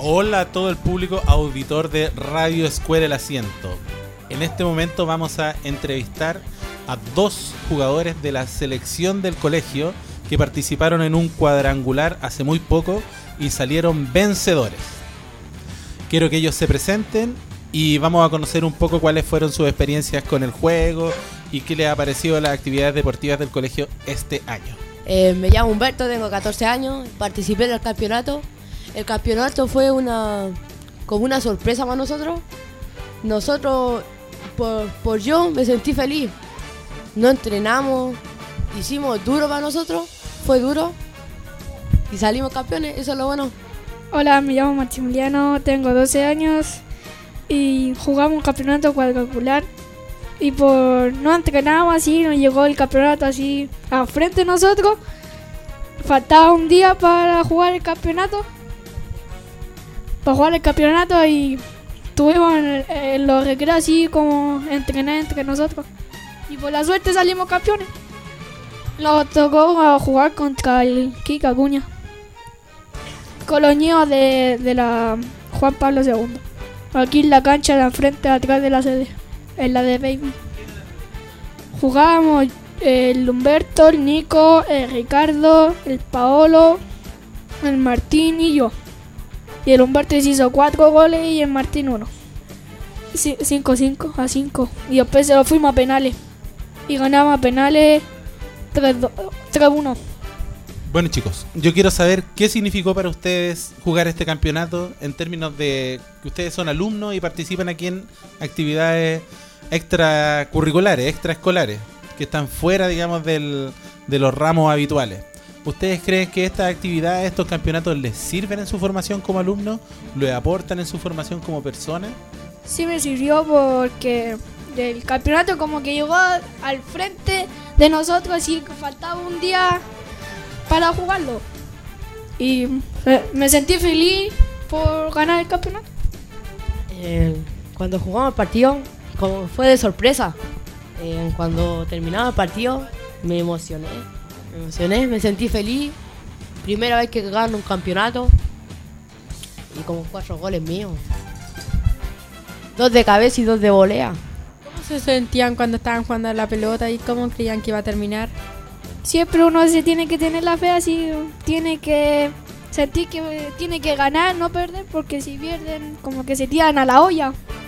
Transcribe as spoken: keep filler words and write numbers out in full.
Hola a todo el público auditor de Radio Escuela El Asiento. En este momento vamos a entrevistar a dos jugadores de la selección del colegio que participaron en un cuadrangular hace muy poco y salieron vencedores. Quiero que ellos se presenten y vamos a conocer un poco cuáles fueron sus experiencias con el juego y qué les ha parecido las actividades deportivas del colegio este año. Eh, me llamo Humberto, tengo catorce años, participé en el campeonato. El campeonato fue una como una sorpresa para nosotros. Nosotros, por, por yo, me sentí feliz. No entrenamos, hicimos duro para nosotros, fue duro y salimos campeones, eso es lo bueno. Hola, me llamo Maximiliano, tengo doce años y jugamos un campeonato cuadrangular. Y por no entrenamos así, nos llegó el campeonato así a frente de nosotros. Faltaba un día para jugar el campeonato. Para jugar el campeonato y tuvimos en, en los recreos así como entrenar entre nosotros. Y por la suerte salimos campeones. Nos tocó a jugar contra el Kika Acuña, con los niños de, de la Juan Pablo segundo. Aquí en la cancha de enfrente, atrás de la sede, en la de Baby. Jugábamos el Humberto, el Nico, el Ricardo, el Paolo, el Martín y yo. Y el Humberto hizo cuatro goles y el Martín uno. cinco cinco a cinco. Y después se lo fuimos a penales. Y ganamos a penales tres uno. Bueno, chicos, yo quiero saber qué significó para ustedes jugar este campeonato en términos de que ustedes son alumnos y participan aquí en actividades extracurriculares, extraescolares, que están fuera, digamos, del, de los ramos habituales. ¿Ustedes creen que estas actividades, estos campeonatos les sirven en su formación como alumnos? ¿Les aportan en su formación como personas? Sí me sirvió porque el campeonato como que llegó al frente de nosotros y faltaba un día para jugarlo. Y me sentí feliz por ganar el campeonato. Eh, cuando jugamos el partido, como fue de sorpresa. Eh, cuando terminaba el partido, me emocioné. Me emocioné, me sentí feliz. Primera vez que gano un campeonato. Y como cuatro goles míos. Dos de cabeza y dos de volea. ¿Cómo se sentían cuando estaban jugando a la pelota y cómo creían que iba a terminar? Siempre uno se tiene que tener la fe así. Tiene que sentir que tiene que ganar, no perder. Porque si pierden, como que se tiran a la olla.